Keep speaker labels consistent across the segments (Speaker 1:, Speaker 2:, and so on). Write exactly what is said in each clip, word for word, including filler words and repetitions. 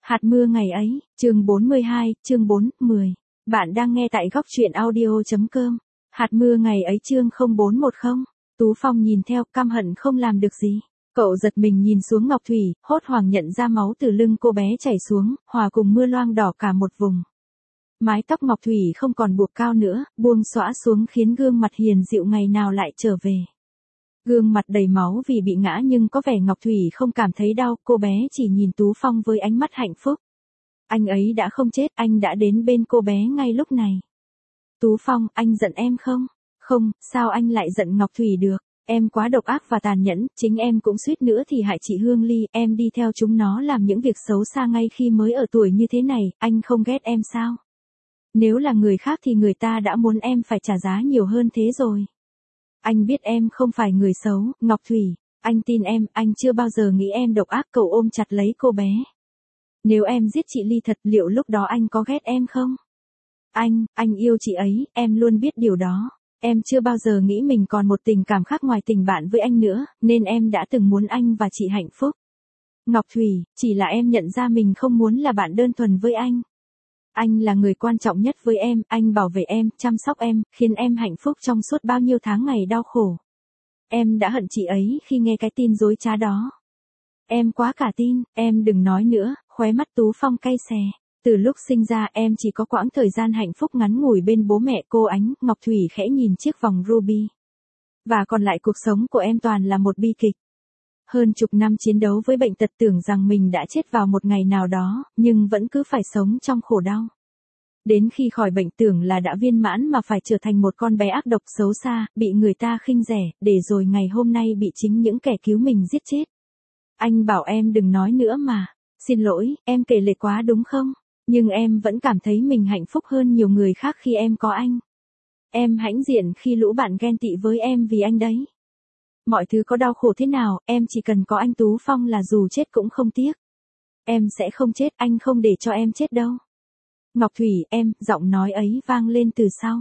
Speaker 1: Hạt mưa ngày ấy, chương bốn mươi hai, chương bốn, mười. Bạn đang nghe tại góc truyện audio chấm com. Hạt mưa ngày ấy chương không bốn một không. Tú Phong nhìn theo, căm hận không làm được gì. Cậu giật mình nhìn xuống Ngọc Thủy, hốt hoảng nhận ra máu từ lưng cô bé chảy xuống, hòa cùng mưa loang đỏ cả một vùng. Mái tóc Ngọc Thủy không còn buộc cao nữa, buông xõa xuống khiến gương mặt hiền dịu ngày nào lại trở về. Gương mặt đầy máu vì bị ngã nhưng có vẻ Ngọc Thủy không cảm thấy đau, cô bé chỉ nhìn Tú Phong với ánh mắt hạnh phúc. Anh ấy đã không chết, anh đã đến bên cô bé ngay lúc này. Tú Phong, anh giận em không? Không, sao anh lại giận Ngọc Thủy được? Em quá độc ác và tàn nhẫn, chính em cũng suýt nữa thì hại chị Hương Ly, em đi theo chúng nó làm những việc xấu xa ngay khi mới ở tuổi như thế này, anh không ghét em sao? Nếu là người khác thì người ta đã muốn em phải trả giá nhiều hơn thế rồi. Anh biết em không phải người xấu, Ngọc Thủy, anh tin em, anh chưa bao giờ nghĩ em độc ác. Cậu ôm chặt lấy cô bé. Nếu em giết chị Ly thật, liệu lúc đó anh có ghét em không? Anh, anh yêu chị ấy, em luôn biết điều đó. Em chưa bao giờ nghĩ mình còn một tình cảm khác ngoài tình bạn với anh nữa, nên em đã từng muốn anh và chị hạnh phúc. Ngọc Thủy, chỉ là em nhận ra mình không muốn là bạn đơn thuần với anh. Anh là người quan trọng nhất với em, anh bảo vệ em, chăm sóc em, khiến em hạnh phúc trong suốt bao nhiêu tháng ngày đau khổ. Em đã hận chị ấy khi nghe cái tin dối trá đó. Em quá cả tin, em đừng nói nữa, khóe mắt Tú Phong cay xè. Từ lúc sinh ra em chỉ có quãng thời gian hạnh phúc ngắn ngủi bên bố mẹ. Cô Ánh, Ngọc Thủy khẽ nhìn chiếc vòng ruby. Và còn lại cuộc sống của em toàn là một bi kịch. Hơn chục năm chiến đấu với bệnh tật, tưởng rằng mình đã chết vào một ngày nào đó, nhưng vẫn cứ phải sống trong khổ đau. Đến khi khỏi bệnh tưởng là đã viên mãn mà phải trở thành một con bé ác độc xấu xa, bị người ta khinh rẻ, để rồi ngày hôm nay bị chính những kẻ cứu mình giết chết. Anh bảo em đừng nói nữa mà. Xin lỗi, em kể lể quá đúng không? Nhưng em vẫn cảm thấy mình hạnh phúc hơn nhiều người khác khi em có anh. Em hãnh diện khi lũ bạn ghen tị với em vì anh đấy. Mọi thứ có đau khổ thế nào, em chỉ cần có anh Tú Phong là dù chết cũng không tiếc. Em sẽ không chết, anh không để cho em chết đâu. Ngọc Thủy, em, giọng nói ấy vang lên từ sau.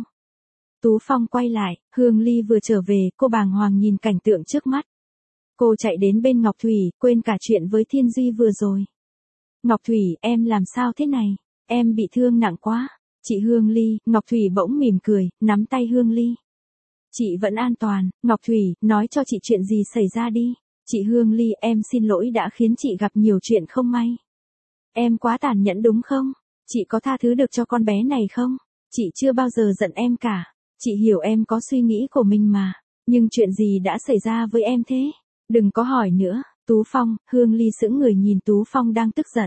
Speaker 1: Tú Phong quay lại, Hương Ly vừa trở về, cô bàng hoàng nhìn cảnh tượng trước mắt. Cô chạy đến bên Ngọc Thủy, quên cả chuyện với Thiên Duy vừa rồi. Ngọc Thủy, em làm sao thế này? Em bị thương nặng quá. Chị Hương Ly, Ngọc Thủy bỗng mỉm cười, nắm tay Hương Ly. Chị vẫn an toàn, Ngọc Thủy, nói cho chị chuyện gì xảy ra đi. Chị Hương Ly, em xin lỗi đã khiến chị gặp nhiều chuyện không may. Em quá tàn nhẫn đúng không? Chị có tha thứ được cho con bé này không? Chị chưa bao giờ giận em cả. Chị hiểu em có suy nghĩ của mình mà. Nhưng chuyện gì đã xảy ra với em thế? Đừng có hỏi nữa. Tú Phong, Hương Ly sững người nhìn Tú Phong đang tức giận.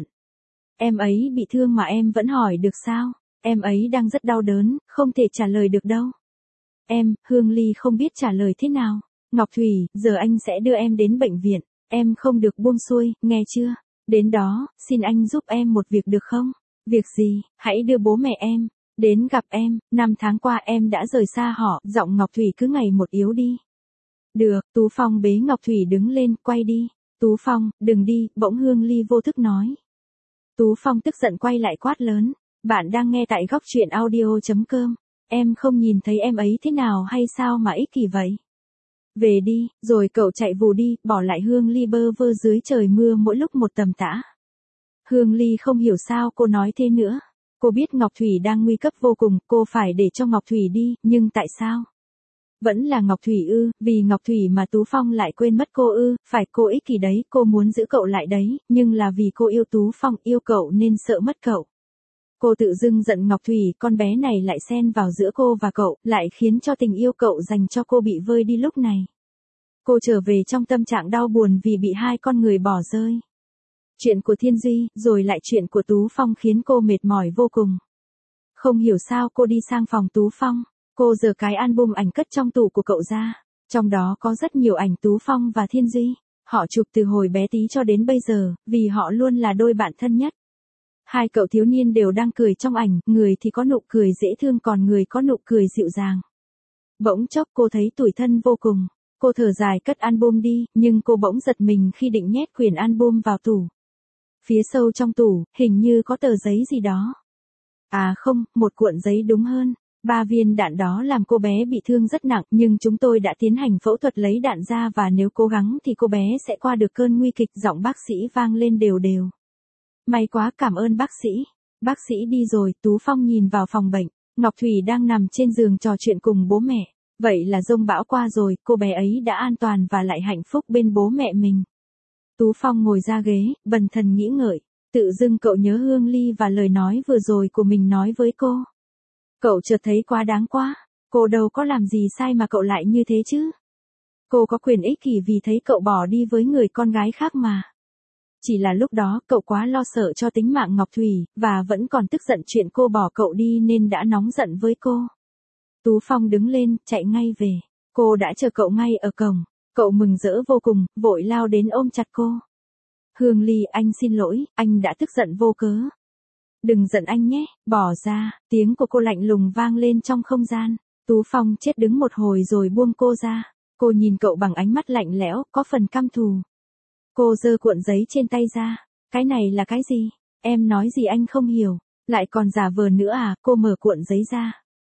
Speaker 1: Em ấy bị thương mà em vẫn hỏi được sao? Em ấy đang rất đau đớn, không thể trả lời được đâu. Em, Hương Ly không biết trả lời thế nào. Ngọc Thủy, giờ anh sẽ đưa em đến bệnh viện. Em không được buông xuôi, nghe chưa? Đến đó, xin anh giúp em một việc được không? Việc gì? Hãy đưa bố mẹ em đến gặp em. Năm tháng qua em đã rời xa họ. Giọng Ngọc Thủy cứ ngày một yếu đi. Được, Tú Phong bế Ngọc Thủy đứng lên, quay đi. Tú Phong, đừng đi, bỗng Hương Ly vô thức nói. Tú Phong tức giận quay lại quát lớn. Bạn đang nghe tại góc truyện audio chấm com. Em không nhìn thấy em ấy thế nào hay sao mà ích kỷ vậy? Về đi, rồi cậu chạy vù đi, bỏ lại Hương Ly bơ vơ dưới trời mưa mỗi lúc một tầm tã. Hương Ly không hiểu sao cô nói thế nữa. Cô biết Ngọc Thủy đang nguy cấp vô cùng, cô phải để cho Ngọc Thủy đi, nhưng tại sao? Vẫn là Ngọc Thủy ư, vì Ngọc Thủy mà Tú Phong lại quên mất cô ư, phải cô ích kỷ đấy, cô muốn giữ cậu lại đấy, nhưng là vì cô yêu Tú Phong, yêu cậu nên sợ mất cậu. Cô tự dưng giận Ngọc Thủy, con bé này lại xen vào giữa cô và cậu, lại khiến cho tình yêu cậu dành cho cô bị vơi đi lúc này. Cô trở về trong tâm trạng đau buồn vì bị hai con người bỏ rơi. Chuyện của Thiên Duy, rồi lại chuyện của Tú Phong khiến cô mệt mỏi vô cùng. Không hiểu sao cô đi sang phòng Tú Phong, cô giở cái album ảnh cất trong tủ của cậu ra. Trong đó có rất nhiều ảnh Tú Phong và Thiên Duy. Họ chụp từ hồi bé tí cho đến bây giờ, vì họ luôn là đôi bạn thân nhất. Hai cậu thiếu niên đều đang cười trong ảnh, người thì có nụ cười dễ thương còn người có nụ cười dịu dàng. Bỗng chốc cô thấy tủi thân vô cùng. Cô thở dài cất album đi, nhưng cô bỗng giật mình khi định nhét quyển album vào tủ. Phía sâu trong tủ, hình như có tờ giấy gì đó. À không, một cuộn giấy đúng hơn. Ba viên đạn đó làm cô bé bị thương rất nặng, nhưng chúng tôi đã tiến hành phẫu thuật lấy đạn ra và nếu cố gắng thì cô bé sẽ qua được cơn nguy kịch. Giọng bác sĩ vang lên đều đều. May quá, cảm ơn bác sĩ. Bác sĩ đi rồi, Tú Phong nhìn vào phòng bệnh. Ngọc Thủy đang nằm trên giường trò chuyện cùng bố mẹ. Vậy là dông bão qua rồi, cô bé ấy đã an toàn và lại hạnh phúc bên bố mẹ mình. Tú Phong ngồi ra ghế, bần thần nghĩ ngợi. Tự dưng cậu nhớ Hương Ly và lời nói vừa rồi của mình nói với cô. Cậu chợt thấy quá đáng quá. Cô đâu có làm gì sai mà cậu lại như thế chứ. Cô có quyền ích kỷ vì thấy cậu bỏ đi với người con gái khác mà. Chỉ là lúc đó cậu quá lo sợ cho tính mạng Ngọc Thủy, và vẫn còn tức giận chuyện cô bỏ cậu đi nên đã nóng giận với cô. Tú Phong đứng lên, chạy ngay về. Cô đã chờ cậu ngay ở cổng. Cậu mừng rỡ vô cùng, vội lao đến ôm chặt cô. Hương Ly, anh xin lỗi, anh đã tức giận vô cớ. Đừng giận anh nhé, bỏ ra, tiếng của cô lạnh lùng vang lên trong không gian. Tú Phong chết đứng một hồi rồi buông cô ra. Cô nhìn cậu bằng ánh mắt lạnh lẽo, có phần căm thù. Cô giơ cuộn giấy trên tay ra. Cái này là cái gì? Em nói gì anh không hiểu. Lại còn giả vờ nữa à? Cô mở cuộn giấy ra.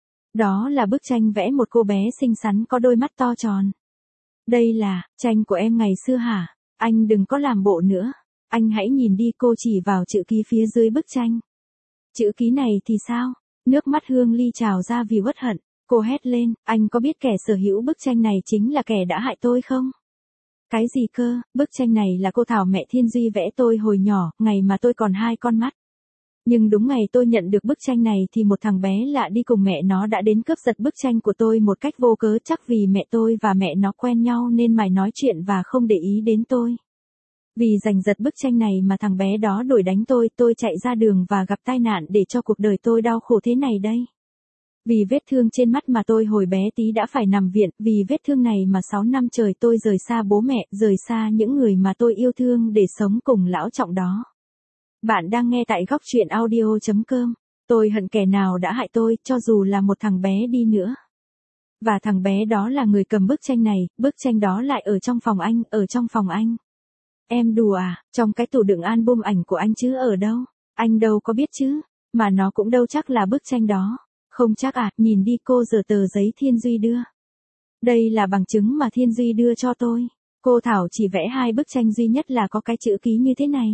Speaker 1: Đó là bức tranh vẽ một cô bé xinh xắn có đôi mắt to tròn. Đây là tranh của em ngày xưa hả? Anh đừng có làm bộ nữa. Anh hãy nhìn đi, cô chỉ vào chữ ký phía dưới bức tranh. Chữ ký này thì sao? Nước mắt Hương Ly trào ra vì uất hận. Cô hét lên, anh có biết kẻ sở hữu bức tranh này chính là kẻ đã hại tôi không? Cái gì cơ? Bức tranh này là cô Thảo mẹ Thiên Duy vẽ tôi hồi nhỏ, ngày mà tôi còn hai con mắt. Nhưng đúng ngày tôi nhận được bức tranh này thì một thằng bé lạ đi cùng mẹ nó đã đến cướp giật bức tranh của tôi một cách vô cớ, chắc vì mẹ tôi và mẹ nó quen nhau nên mày nói chuyện và không để ý đến tôi. Vì giành giật bức tranh này mà thằng bé đó đuổi đánh tôi, tôi chạy ra đường và gặp tai nạn để cho cuộc đời tôi đau khổ thế này đây. Vì vết thương trên mắt mà tôi hồi bé tí đã phải nằm viện, vì vết thương này mà sáu năm trời tôi rời xa bố mẹ, rời xa những người mà tôi yêu thương để sống cùng lão Trọng đó. Bạn đang nghe tại góc truyện audio chấm com. Tôi hận kẻ nào đã hại tôi, cho dù là một thằng bé đi nữa. Và thằng bé đó là người cầm bức tranh này, bức tranh đó lại ở trong phòng anh, ở trong phòng anh. Em đùa à, trong cái tủ đựng album ảnh của anh chứ ở đâu? Anh đâu có biết chứ, mà nó cũng đâu chắc là bức tranh đó. Không chắc à, nhìn đi, cô giở tờ giấy Thiên Duy đưa. Đây là bằng chứng mà Thiên Duy đưa cho tôi. Cô Thảo chỉ vẽ hai bức tranh duy nhất là có cái chữ ký như thế này.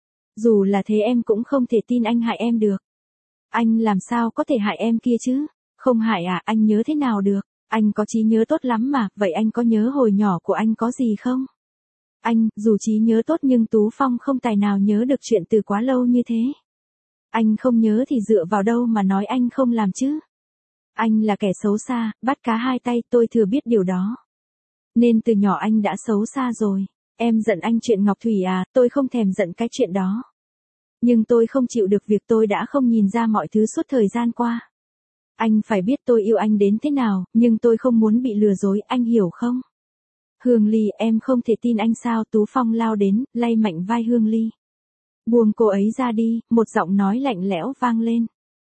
Speaker 1: Dù là thế em cũng không thể tin anh hại em được. Anh làm sao có thể hại em kia chứ? Không hại à, anh nhớ thế nào được? Anh có trí nhớ tốt lắm mà, vậy anh có nhớ hồi nhỏ của anh có gì không? Anh, dù trí nhớ tốt nhưng Tú Phong không tài nào nhớ được chuyện từ quá lâu như thế. Anh không nhớ thì dựa vào đâu mà nói anh không làm chứ? Anh là kẻ xấu xa, bắt cá hai tay, tôi thừa biết điều đó. Nên từ nhỏ anh đã xấu xa rồi. Em giận anh chuyện Ngọc Thủy à, tôi không thèm giận cái chuyện đó. Nhưng tôi không chịu được việc tôi đã không nhìn ra mọi thứ suốt thời gian qua. Anh phải biết tôi yêu anh đến thế nào, nhưng tôi không muốn bị lừa dối, anh hiểu không? Hương Ly, em không thể tin anh sao? Tú Phong lao đến, lay mạnh vai Hương Ly. Buông cô ấy ra đi, một giọng nói lạnh lẽo vang lên.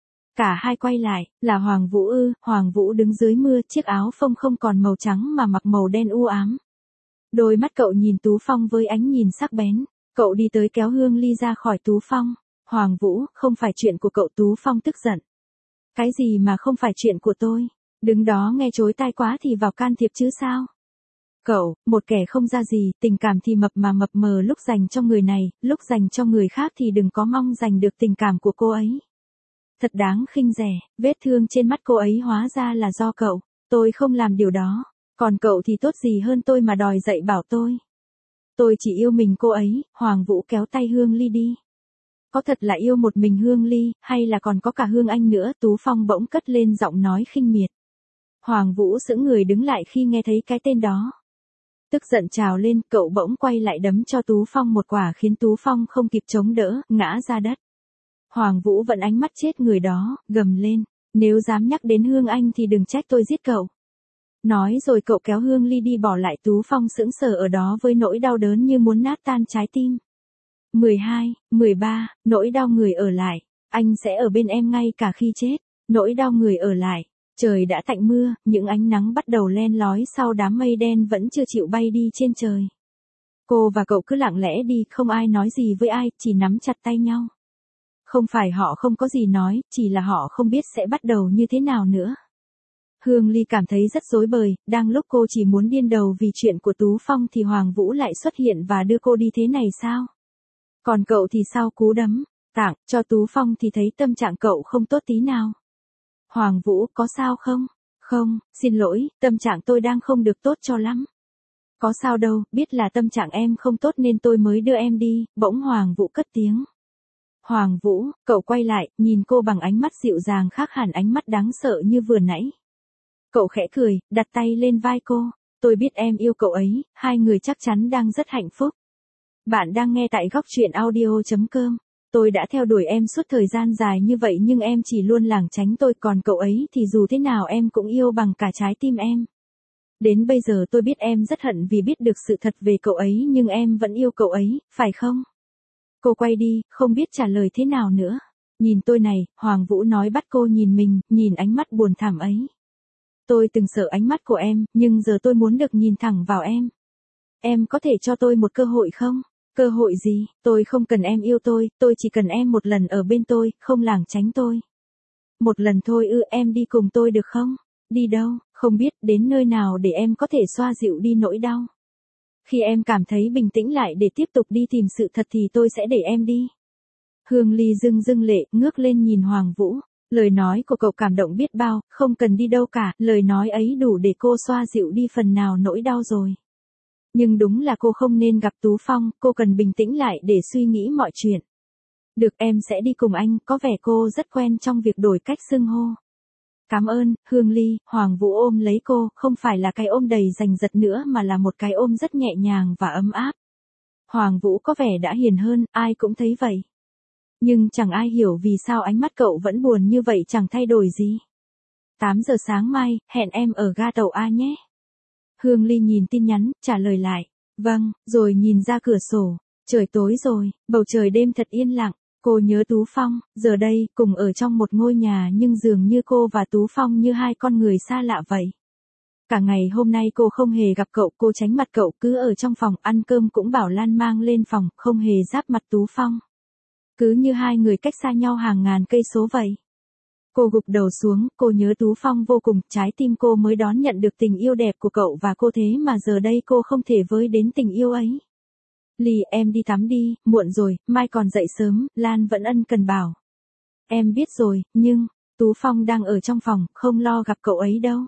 Speaker 1: Cả hai quay lại, là Hoàng Vũ ư? Hoàng Vũ đứng dưới mưa, chiếc áo phông không còn màu trắng mà mặc màu đen u ám. Đôi mắt cậu nhìn Tú Phong với ánh nhìn sắc bén. Cậu đi tới kéo Hương Ly ra khỏi Tú Phong. Hoàng Vũ, không phải chuyện của cậu. Tú Phong tức giận. Cái gì mà không phải chuyện của tôi? Đứng đó nghe chối tai quá thì vào can thiệp chứ sao? Cậu, một kẻ không ra gì, tình cảm thì mập mà mập mờ, lúc dành cho người này, lúc dành cho người khác thì đừng có mong giành được tình cảm của cô ấy. Thật đáng khinh rẻ, vết thương trên mắt cô ấy hóa ra là do cậu. Tôi không làm điều đó. Còn cậu thì tốt gì hơn tôi mà đòi dạy bảo tôi. Tôi chỉ yêu mình cô ấy. Hoàng Vũ kéo tay Hương Ly đi. Có thật là yêu một mình Hương Ly, hay là còn có cả Hương Anh nữa? Tú Phong bỗng cất lên giọng nói khinh miệt. Hoàng Vũ sững người đứng lại khi nghe thấy cái tên đó. Tức giận trào lên, cậu bỗng quay lại đấm cho Tú Phong một quả khiến Tú Phong không kịp chống đỡ, ngã ra đất. Hoàng Vũ vẫn ánh mắt chết người đó, gầm lên. Nếu dám nhắc đến Hương Anh thì đừng trách tôi giết cậu. Nói rồi cậu kéo Hương Ly đi, bỏ lại Tú Phong sững sờ ở đó với nỗi đau đớn như muốn nát tan trái tim. mười hai, mười ba, nỗi đau người ở lại. Anh sẽ ở bên em ngay cả khi chết. Nỗi đau người ở lại. Trời đã tạnh mưa, những ánh nắng bắt đầu len lói sau đám mây đen vẫn chưa chịu bay đi trên trời. Cô và cậu cứ lặng lẽ đi, không ai nói gì với ai, chỉ nắm chặt tay nhau. Không phải họ không có gì nói, chỉ là họ không biết sẽ bắt đầu như thế nào nữa. Hương Ly cảm thấy rất rối bời, đang lúc cô chỉ muốn điên đầu vì chuyện của Tú Phong thì Hoàng Vũ lại xuất hiện và đưa cô đi thế này sao? Còn cậu thì sao? Cú đấm tặng cho Tú Phong thì thấy tâm trạng cậu không tốt tí nào. Hoàng Vũ, có sao không? Không, xin lỗi, tâm trạng tôi đang không được tốt cho lắm. Có sao đâu, biết là tâm trạng em không tốt nên tôi mới đưa em đi, bỗng Hoàng Vũ cất tiếng. Hoàng Vũ, cậu quay lại, nhìn cô bằng ánh mắt dịu dàng khác hẳn ánh mắt đáng sợ như vừa nãy. Cậu khẽ cười, đặt tay lên vai cô. Tôi biết em yêu cậu ấy, hai người chắc chắn đang rất hạnh phúc. Bạn đang nghe tại góc truyện audio chấm com. Tôi đã theo đuổi em suốt thời gian dài như vậy nhưng em chỉ luôn lảng tránh tôi, còn cậu ấy thì dù thế nào em cũng yêu bằng cả trái tim em. Đến bây giờ tôi biết em rất hận vì biết được sự thật về cậu ấy nhưng em vẫn yêu cậu ấy, phải không? Cô quay đi, không biết trả lời thế nào nữa. Nhìn tôi này, Hoàng Vũ nói, bắt cô nhìn mình, nhìn ánh mắt buồn thảm ấy. Tôi từng sợ ánh mắt của em, nhưng giờ tôi muốn được nhìn thẳng vào em. Em có thể cho tôi một cơ hội không? Cơ hội gì? Tôi không cần em yêu tôi, tôi chỉ cần em một lần ở bên tôi, không lảng tránh tôi. Một lần thôi ư? Em đi cùng tôi được không? Đi đâu? Không biết, đến nơi nào để em có thể xoa dịu đi nỗi đau. Khi em cảm thấy bình tĩnh lại để tiếp tục đi tìm sự thật thì tôi sẽ để em đi. Hương Ly rưng rưng lệ, ngước lên nhìn Hoàng Vũ. Lời nói của cậu cảm động biết bao, không cần đi đâu cả, lời nói ấy đủ để cô xoa dịu đi phần nào nỗi đau rồi. Nhưng đúng là cô không nên gặp Tú Phong, cô cần bình tĩnh lại để suy nghĩ mọi chuyện. Được, em sẽ đi cùng anh, có vẻ cô rất quen trong việc đổi cách xưng hô. Cảm ơn, Hương Ly. Hoàng Vũ ôm lấy cô, không phải là cái ôm đầy giành giật nữa mà là một cái ôm rất nhẹ nhàng và ấm áp. Hoàng Vũ có vẻ đã hiền hơn, ai cũng thấy vậy. Nhưng chẳng ai hiểu vì sao ánh mắt cậu vẫn buồn như vậy, chẳng thay đổi gì. tám giờ sáng mai, hẹn em ở ga tàu A nhé. Hương Ly nhìn tin nhắn, trả lời lại. Vâng, rồi nhìn ra cửa sổ. Trời tối rồi, bầu trời đêm thật yên lặng. Cô nhớ Tú Phong, giờ đây, cùng ở trong một ngôi nhà nhưng dường như cô và Tú Phong như hai con người xa lạ vậy. Cả ngày hôm nay cô không hề gặp cậu, cô tránh mặt cậu, cứ ở trong phòng, ăn cơm cũng bảo Lan mang lên phòng, không hề giáp mặt Tú Phong. Cứ như hai người cách xa nhau hàng ngàn cây số vậy. Cô gục đầu xuống, cô nhớ Tú Phong vô cùng, trái tim cô mới đón nhận được tình yêu đẹp của cậu và cô, thế mà giờ đây cô không thể với đến tình yêu ấy. Ly, em đi tắm đi, muộn rồi, mai còn dậy sớm, Lan vẫn ân cần bảo. Em biết rồi, nhưng, Tú Phong đang ở trong phòng, không lo gặp cậu ấy đâu.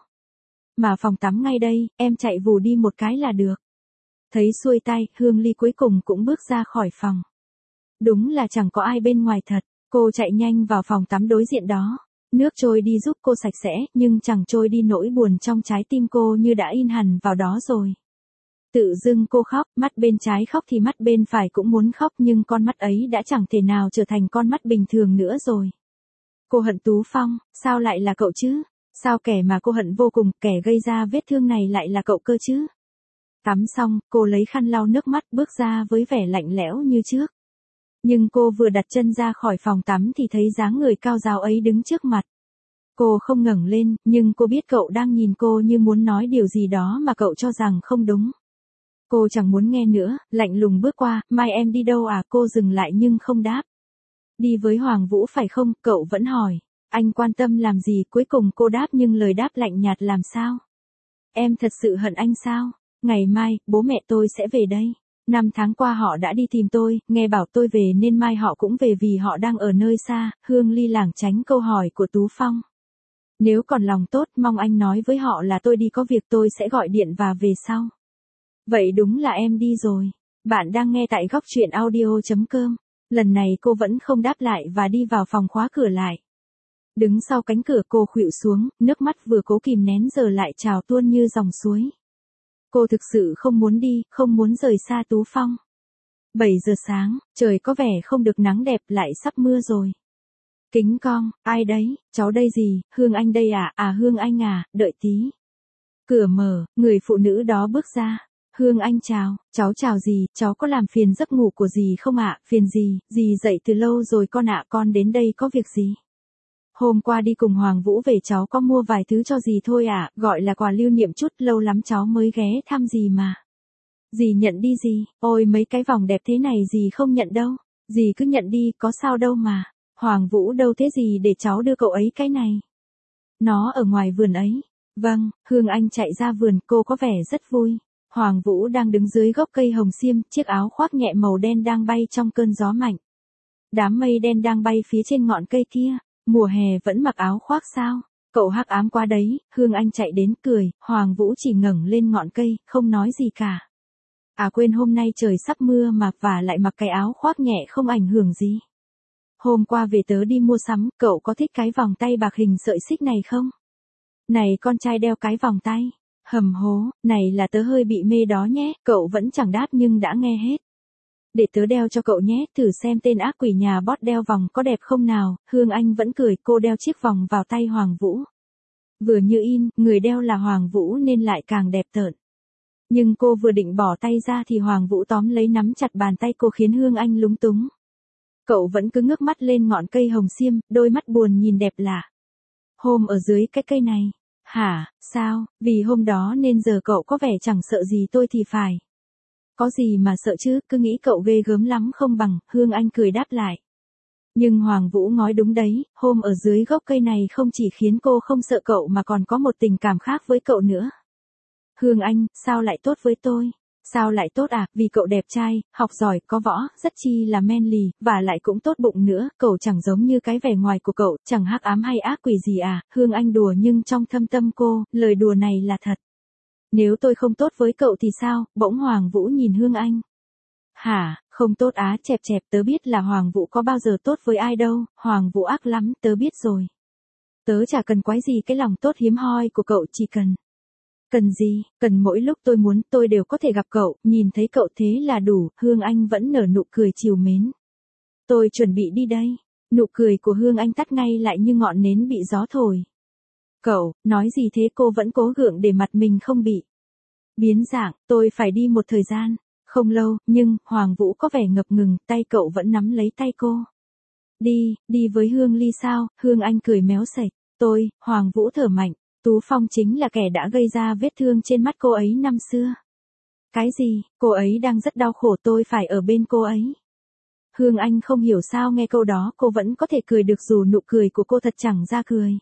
Speaker 1: Mà phòng tắm ngay đây, em chạy vù đi một cái là được. Thấy xuôi tay, Hương Ly cuối cùng cũng bước ra khỏi phòng. Đúng là chẳng có ai bên ngoài thật, cô chạy nhanh vào phòng tắm đối diện đó. Nước trôi đi giúp cô sạch sẽ, nhưng chẳng trôi đi nỗi buồn trong trái tim cô như đã in hẳn vào đó rồi. Tự dưng cô khóc, mắt bên trái khóc thì mắt bên phải cũng muốn khóc nhưng con mắt ấy đã chẳng thể nào trở thành con mắt bình thường nữa rồi. Cô hận Tú Phong, sao lại là cậu chứ? Sao kẻ mà cô hận vô cùng, kẻ gây ra vết thương này lại là cậu cơ chứ? Tắm xong, cô lấy khăn lau nước mắt bước ra với vẻ lạnh lẽo như trước. Nhưng cô vừa đặt chân ra khỏi phòng tắm thì thấy dáng người cao ráo ấy đứng trước mặt. Cô không ngẩng lên, nhưng cô biết cậu đang nhìn cô như muốn nói điều gì đó mà cậu cho rằng không đúng. Cô chẳng muốn nghe nữa, lạnh lùng bước qua, mai em đi đâu à? Cô dừng lại nhưng không đáp. Đi với Hoàng Vũ phải không? Cậu vẫn hỏi. Anh quan tâm làm gì? Cuối cùng cô đáp nhưng lời đáp lạnh nhạt làm sao? Em thật sự hận anh sao? Ngày mai, bố mẹ tôi sẽ về đây. Năm tháng qua họ đã đi tìm tôi, nghe bảo tôi về nên mai họ cũng về vì họ đang ở nơi xa. Hương Ly lảng tránh câu hỏi của Tú Phong. Nếu còn lòng tốt, mong anh nói với họ là tôi đi có việc, tôi sẽ gọi điện và về sau. Vậy đúng là em đi rồi. Bạn đang nghe tại góc truyện audio chấm com. Lần này cô vẫn không đáp lại và đi vào phòng khóa cửa lại. Đứng sau cánh cửa cô khuỵu xuống, nước mắt vừa cố kìm nén giờ lại trào tuôn như dòng suối. Cô thực sự không muốn đi, không muốn rời xa Tú Phong. bảy giờ sáng, trời có vẻ không được nắng đẹp, lại sắp mưa rồi. Kính cong, ai đấy? Cháu đây gì? Hương Anh đây à? À Hương Anh à, đợi tí. Cửa mở, người phụ nữ đó bước ra. Hương Anh chào, cháu chào gì? Cháu có làm phiền giấc ngủ của dì không ạ? Phiền gì? Dì dậy từ lâu rồi con ạ, con đến đây có việc gì? Hôm qua đi cùng Hoàng Vũ về cháu có mua vài thứ cho dì thôi ạ, gọi là quà lưu niệm chút, lâu lắm cháu mới ghé thăm dì mà. Dì nhận đi dì, ôi mấy cái vòng đẹp thế này dì không nhận đâu, dì cứ nhận đi, có sao đâu mà. Hoàng Vũ đâu thế gì để cháu đưa cậu ấy cái này. Nó ở ngoài vườn ấy. Vâng, Hương Anh chạy ra vườn, cô có vẻ rất vui. Hoàng Vũ đang đứng dưới gốc cây hồng xiêm, chiếc áo khoác nhẹ màu đen đang bay trong cơn gió mạnh. Đám mây đen đang bay phía trên ngọn cây kia, mùa hè vẫn mặc áo khoác sao? Cậu hắc ám quá đấy, Hương Anh chạy đến cười, Hoàng Vũ chỉ ngẩng lên ngọn cây, không nói gì cả. À quên hôm nay trời sắp mưa mà, và lại mặc cái áo khoác nhẹ không ảnh hưởng gì. Hôm qua về tớ đi mua sắm, cậu có thích cái vòng tay bạc hình sợi xích này không? Này con trai đeo cái vòng tay. Hầm hố, này là tớ hơi bị mê đó nhé, cậu vẫn chẳng đáp nhưng đã nghe hết. Để tớ đeo cho cậu nhé, thử xem tên ác quỷ nhà bót đeo vòng có đẹp không nào, Hương Anh vẫn cười, cô đeo chiếc vòng vào tay Hoàng Vũ. Vừa như in, người đeo là Hoàng Vũ nên lại càng đẹp tợn. Nhưng cô vừa định bỏ tay ra thì Hoàng Vũ tóm lấy nắm chặt bàn tay cô khiến Hương Anh lúng túng. Cậu vẫn cứ ngước mắt lên ngọn cây hồng xiêm, đôi mắt buồn nhìn đẹp lạ. Hôm ở dưới cái cây này. Hả, sao, vì hôm đó nên giờ cậu có vẻ chẳng sợ gì tôi thì phải. Có gì mà sợ chứ, cứ nghĩ cậu ghê gớm lắm không bằng, Hương Anh cười đáp lại. Nhưng Hoàng Vũ nói đúng đấy, hôm ở dưới gốc cây này không chỉ khiến cô không sợ cậu mà còn có một tình cảm khác với cậu nữa. Hương Anh, sao lại tốt với tôi? Sao lại tốt à, vì cậu đẹp trai, học giỏi, có võ, rất chi là manly, và lại cũng tốt bụng nữa, cậu chẳng giống như cái vẻ ngoài của cậu, chẳng hắc ám hay ác quỷ gì à, Hương Anh đùa nhưng trong thâm tâm cô, lời đùa này là thật. Nếu tôi không tốt với cậu thì sao, bỗng Hoàng Vũ nhìn Hương Anh. Hả, không tốt á, chẹp chẹp, tớ biết là Hoàng Vũ có bao giờ tốt với ai đâu, Hoàng Vũ ác lắm, tớ biết rồi. Tớ chả cần quái gì cái lòng tốt hiếm hoi của cậu, chỉ cần. Cần gì, cần mỗi lúc tôi muốn tôi đều có thể gặp cậu, nhìn thấy cậu thế là đủ, Hương Anh vẫn nở nụ cười trìu mến. Tôi chuẩn bị đi đây, nụ cười của Hương Anh tắt ngay lại như ngọn nến bị gió thổi. Cậu, nói gì thế, cô vẫn cố gượng để mặt mình không bị biến dạng, tôi phải đi một thời gian, không lâu, nhưng, Hoàng Vũ có vẻ ngập ngừng, tay cậu vẫn nắm lấy tay cô. Đi, đi với Hương Ly sao, Hương Anh cười méo sạch, tôi, Hoàng Vũ thở mạnh. Tú Phong chính là kẻ đã gây ra vết thương trên mắt cô ấy năm xưa. Cái gì, cô ấy đang rất đau khổ, tôi phải ở bên cô ấy. Hương Anh không hiểu sao nghe câu đó cô vẫn có thể cười được dù nụ cười của cô thật chẳng ra cười.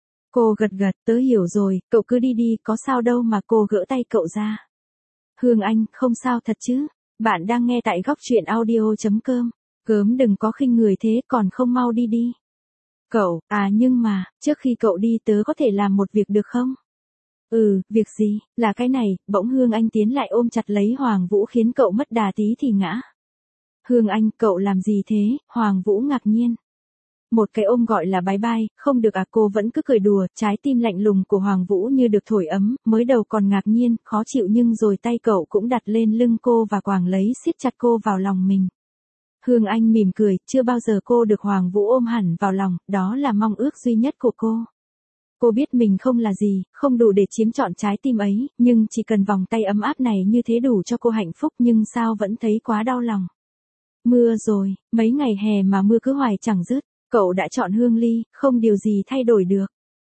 Speaker 1: Cô gật gật, tớ hiểu rồi, cậu cứ đi đi, có sao đâu mà, cô gỡ tay cậu ra. Hương Anh, không sao thật chứ, bạn đang nghe tại góc truyện audio chấm com, gớm đừng có khinh người thế, còn không mau đi đi. Cậu, à nhưng mà, trước khi cậu đi tớ có thể làm một việc được không? Ừ, việc gì, là cái này, bỗng Hương Anh tiến lại ôm chặt lấy Hoàng Vũ khiến cậu mất đà tí thì ngã. Hương Anh, cậu làm gì thế, Hoàng Vũ ngạc nhiên. Một cái ôm gọi là bye bye, không được à, cô vẫn cứ cười đùa, trái tim lạnh lùng của Hoàng Vũ như được thổi ấm, mới đầu còn ngạc nhiên, khó chịu nhưng rồi tay cậu cũng đặt lên lưng cô và quàng lấy siết chặt cô vào lòng mình. Hương Anh mỉm cười, chưa bao giờ cô được Hoàng Vũ ôm hẳn vào lòng, đó là mong ước duy nhất của cô. Cô biết mình không là gì, không đủ để chiếm trọn trái tim ấy, nhưng chỉ cần vòng tay ấm áp này như thế đủ cho cô hạnh phúc, nhưng sao vẫn thấy quá đau lòng. Mưa rồi, mấy ngày hè mà mưa cứ hoài chẳng dứt, cậu đã chọn Hương Ly, không điều gì thay đổi được.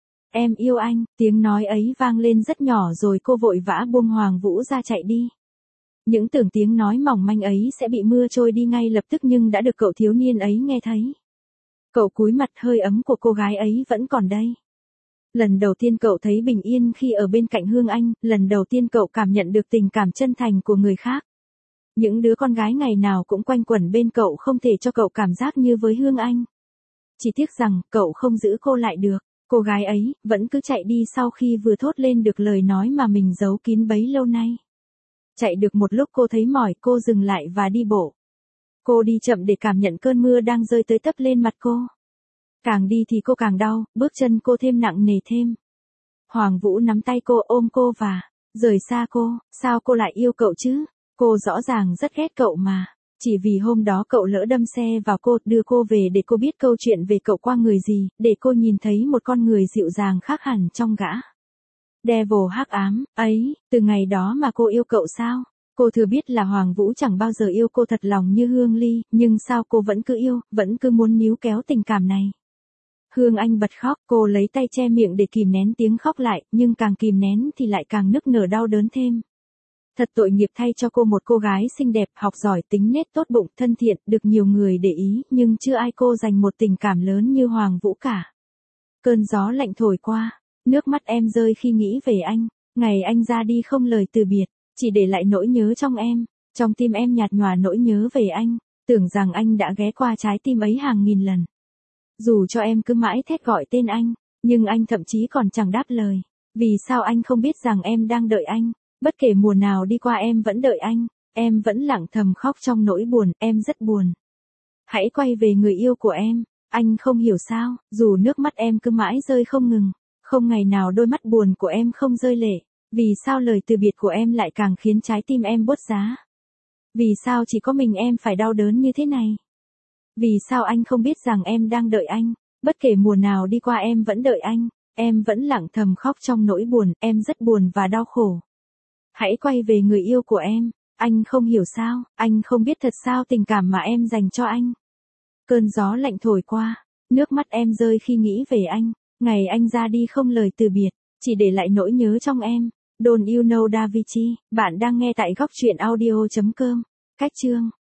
Speaker 1: Em yêu anh, tiếng nói ấy vang lên rất nhỏ rồi cô vội vã buông Hoàng Vũ ra chạy đi. Những tưởng tiếng nói mỏng manh ấy sẽ bị mưa trôi đi ngay lập tức nhưng đã được cậu thiếu niên ấy nghe thấy. Cậu cúi mặt, hơi ấm của cô gái ấy vẫn còn đây. Lần đầu tiên cậu thấy bình yên khi ở bên cạnh Hương Anh, lần đầu tiên cậu cảm nhận được tình cảm chân thành của người khác. Những đứa con gái ngày nào cũng quanh quẩn bên cậu không thể cho cậu cảm giác như với Hương Anh. Chỉ tiếc rằng, cậu không giữ cô lại được. Cô gái ấy, vẫn cứ chạy đi sau khi vừa thốt lên được lời nói mà mình giấu kín bấy lâu nay. Chạy được một lúc cô thấy mỏi, cô dừng lại và đi bộ. Cô đi chậm để cảm nhận cơn mưa đang rơi tới tấp lên mặt cô. Càng đi thì cô càng đau, bước chân cô thêm nặng nề thêm. Hoàng Vũ nắm tay cô, ôm cô và rời xa cô, sao cô lại yêu cậu chứ? Cô rõ ràng rất ghét cậu mà. Chỉ vì hôm đó cậu lỡ đâm xe vào cô, đưa cô về để cô biết câu chuyện về cậu qua người gì, để cô nhìn thấy một con người dịu dàng khác hẳn trong gã. Devil hắc ám, ấy, từ ngày đó mà cô yêu cậu sao? Cô thừa biết là Hoàng Vũ chẳng bao giờ yêu cô thật lòng như Hương Ly, nhưng sao cô vẫn cứ yêu, vẫn cứ muốn níu kéo tình cảm này. Hương Anh bật khóc, cô lấy tay che miệng để kìm nén tiếng khóc lại, nhưng càng kìm nén thì lại càng nức nở đau đớn thêm. Thật tội nghiệp thay cho cô, một cô gái xinh đẹp, học giỏi, tính nết tốt bụng, thân thiện, được nhiều người để ý, nhưng chưa ai cô dành một tình cảm lớn như Hoàng Vũ cả. Cơn gió lạnh thổi qua, nước mắt em rơi khi nghĩ về anh, ngày anh ra đi không lời từ biệt, chỉ để lại nỗi nhớ trong em. Trong tim em nhạt nhòa nỗi nhớ về anh, tưởng rằng anh đã ghé qua trái tim ấy hàng nghìn lần. Dù cho em cứ mãi thét gọi tên anh, nhưng anh thậm chí còn chẳng đáp lời. Vì sao anh không biết rằng em đang đợi anh? Bất kể mùa nào đi qua em vẫn đợi anh, em vẫn lặng thầm khóc trong nỗi buồn, em rất buồn. Hãy quay về người yêu của em, anh không hiểu sao, dù nước mắt em cứ mãi rơi không ngừng, không ngày nào đôi mắt buồn của em không rơi lệ. Vì sao lời từ biệt của em lại càng khiến trái tim em buốt giá? Vì sao chỉ có mình em phải đau đớn như thế này? Vì sao anh không biết rằng em đang đợi anh, bất kể mùa nào đi qua em vẫn đợi anh, em vẫn lặng thầm khóc trong nỗi buồn, em rất buồn và đau khổ. Hãy quay về người yêu của em, anh không hiểu sao, anh không biết thật sao tình cảm mà em dành cho anh. Cơn gió lạnh thổi qua, nước mắt em rơi khi nghĩ về anh, ngày anh ra đi không lời từ biệt, chỉ để lại nỗi nhớ trong em. Don't you know Da Vinci, bạn đang nghe tại góc truyện audio chấm com. Cách chương